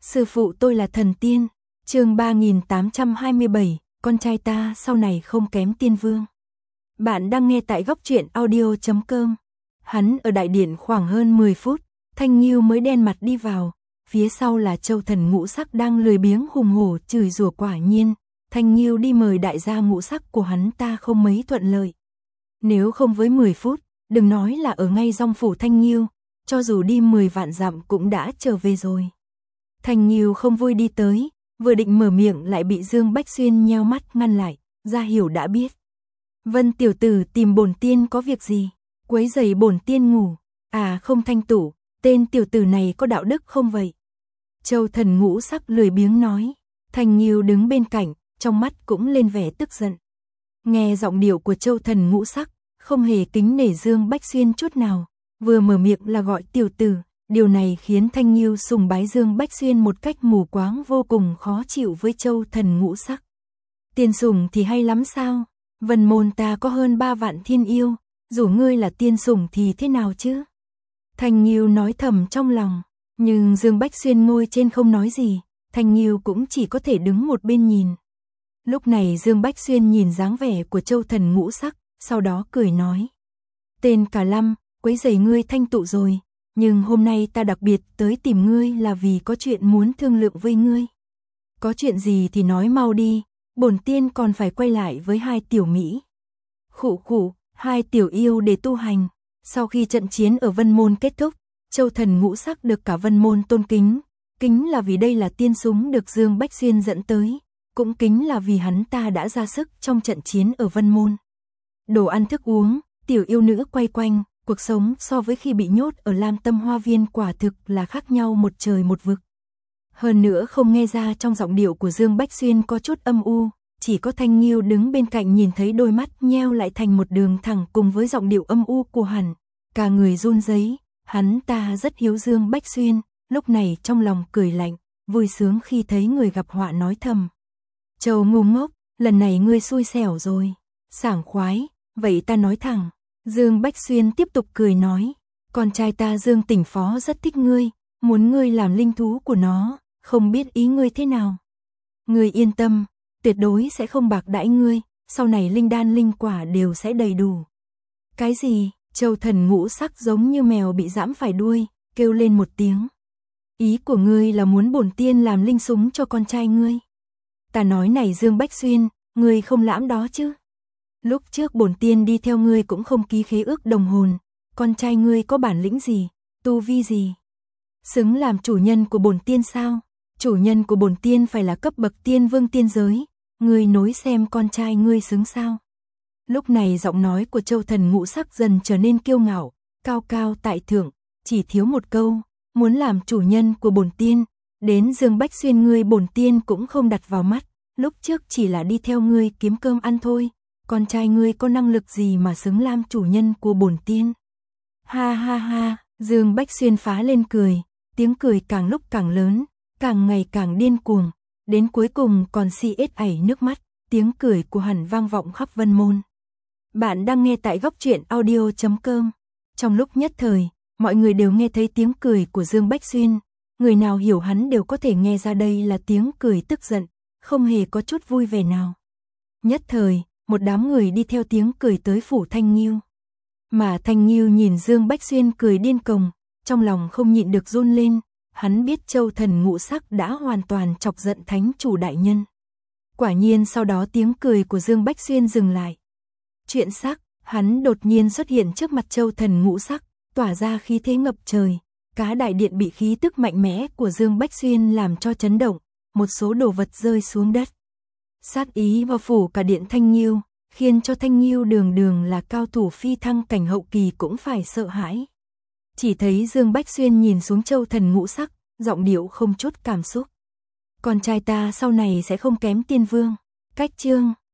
Sư phụ tôi là thần tiên. Chương 3827, con trai ta sau này không kém tiên vương. Bạn đang nghe tại góc truyện audio.com. Hắn ở đại điện khoảng hơn 10 phút, Thanh Nghiêu mới đen mặt đi vào, phía sau là Châu Thần Ngũ Sắc đang lười biếng hùng hổ chửi rủa. Quả nhiên, Thanh Nghiêu đi mời đại gia ngũ sắc của hắn ta không mấy thuận lợi. Nếu không với 10 phút, đừng nói là ở ngay dòng phủ Thanh Nghiêu, cho dù đi 10 vạn dặm cũng đã trở về rồi. Thanh Nghiêu không vui đi tới, vừa định mở miệng lại bị Dương Bách Xuyên nheo mắt ngăn lại, ra hiểu đã biết. Vân tiểu tử tìm bổn tiên có việc gì? Quấy rầy bổn tiên ngủ? À không, Thanh Tủ, tên tiểu tử này có đạo đức không vậy? Châu Thần Ngũ Sắc lười biếng nói. Thanh Nghiêu đứng bên cạnh, trong mắt cũng lên vẻ tức giận. Nghe giọng điệu của Châu Thần Ngũ Sắc, không hề kính nể Dương Bách Xuyên chút nào, vừa mở miệng là gọi tiểu tử. Điều này khiến Thanh Nghiêu sùng bái Dương Bách Xuyên một cách mù quáng, vô cùng khó chịu với Châu Thần Ngũ Sắc. Tiên sủng thì hay lắm sao? Vân môn ta có hơn 3 vạn thiên yêu, dù ngươi là tiên sủng thì thế nào chứ? Thanh Nghiêu nói thầm trong lòng, nhưng Dương Bách Xuyên ngồi trên không nói gì, Thanh Nghiêu cũng chỉ có thể đứng một bên nhìn. Lúc này Dương Bách Xuyên nhìn dáng vẻ của Châu Thần Ngũ Sắc, sau đó cười nói. Tên cả Lâm, quấy rầy ngươi Thanh tụ rồi, nhưng hôm nay ta đặc biệt tới tìm ngươi là vì có chuyện muốn thương lượng với ngươi. Có chuyện gì thì nói mau đi, bổn tiên còn phải quay lại với hai tiểu mỹ. Khụ khụ, hai tiểu yêu để tu hành. Sau khi trận chiến ở Vân Môn kết thúc, Châu Thần Ngũ Sắc được cả Vân Môn tôn kính. Kính là vì đây là tiên súng được Dương Bách Xuyên dẫn tới, cũng kính là vì hắn ta đã ra sức trong trận chiến ở Vân Môn. Đồ ăn thức uống, tiểu yêu nữ quay quanh, cuộc sống so với khi bị nhốt ở Lam Tâm Hoa Viên quả thực là khác nhau một trời một vực. Hơn nữa không nghe ra trong giọng điệu của Dương Bách Xuyên có chút âm u, chỉ có Thanh Nghiêu đứng bên cạnh nhìn thấy đôi mắt nheo lại thành một đường thẳng cùng với giọng điệu âm u của hắn, cả người run rẩy. Hắn ta rất hiếu Dương Bách Xuyên, lúc này trong lòng cười lạnh, vui sướng khi thấy người gặp họa nói thầm. Châu ngu ngốc, lần này ngươi xui xẻo rồi. Sảng khoái, vậy ta nói thẳng. Dương Bách Xuyên tiếp tục cười nói, con trai ta Dương Tỉnh Phó rất thích ngươi, muốn ngươi làm linh thú của nó, không biết ý ngươi thế nào. Ngươi yên tâm, tuyệt đối sẽ không bạc đãi ngươi, sau này linh đan linh quả đều sẽ đầy đủ. Cái gì? Châu Thần Ngũ Sắc giống như mèo bị giẫm phải đuôi, kêu lên một tiếng. Ý của ngươi là muốn bổn tiên làm linh súng cho con trai ngươi? Ta nói này Dương Bách Xuyên, ngươi không lãm đó chứ? Lúc trước bổn tiên đi theo ngươi cũng không ký khế ước đồng hồn, con trai ngươi có bản lĩnh gì, tu vi gì? Xứng làm chủ nhân của bổn tiên sao? Chủ nhân của bổn tiên phải là cấp bậc tiên vương tiên giới, ngươi nối xem con trai ngươi xứng sao? Lúc này giọng nói của Châu Thần Ngũ Sắc dần trở nên kiêu ngạo, cao cao tại thượng, chỉ thiếu một câu, muốn làm chủ nhân của bổn tiên, đến Dương Bách Xuyên ngươi bổn tiên cũng không đặt vào mắt, lúc trước chỉ là đi theo ngươi kiếm cơm ăn thôi. Con trai ngươi có năng lực gì mà xứng làm chủ nhân của bổn tiên? Ha ha ha, Dương Bách Xuyên phá lên cười, tiếng cười càng lúc càng lớn, càng ngày càng điên cuồng, đến cuối cùng còn xiết ảy nước mắt, tiếng cười của hắn vang vọng khắp Vân Môn. Bạn đang nghe tại góc truyện audio.com. Trong lúc nhất thời, mọi người đều nghe thấy tiếng cười của Dương Bách Xuyên, người nào hiểu hắn đều có thể nghe ra đây là tiếng cười tức giận, không hề có chút vui vẻ nào. Nhất thời, một đám người đi theo tiếng cười tới phủ Thanh Nghiêu. Mà Thanh Nghiêu nhìn Dương Bách Xuyên cười điên cuồng, trong lòng không nhịn được run lên, hắn biết Châu Thần Ngũ Sắc đã hoàn toàn chọc giận thánh chủ đại nhân. Quả nhiên sau đó tiếng cười của Dương Bách Xuyên dừng lại. Chuyện sắc, hắn đột nhiên xuất hiện trước mặt Châu Thần Ngũ Sắc, tỏa ra khí thế ngập trời, cả đại điện bị khí tức mạnh mẽ của Dương Bách Xuyên làm cho chấn động, một số đồ vật rơi xuống đất. Sát ý bao phủ cả điện Thanh Nghiêu, khiến cho Thanh Nghiêu đường đường là cao thủ phi thăng cảnh hậu kỳ cũng phải sợ hãi. Chỉ thấy Dương Bách Xuyên nhìn xuống Châu Thần Ngũ Sắc, giọng điệu không chút cảm xúc. Con trai ta sau này sẽ không kém tiên vương. Cách chương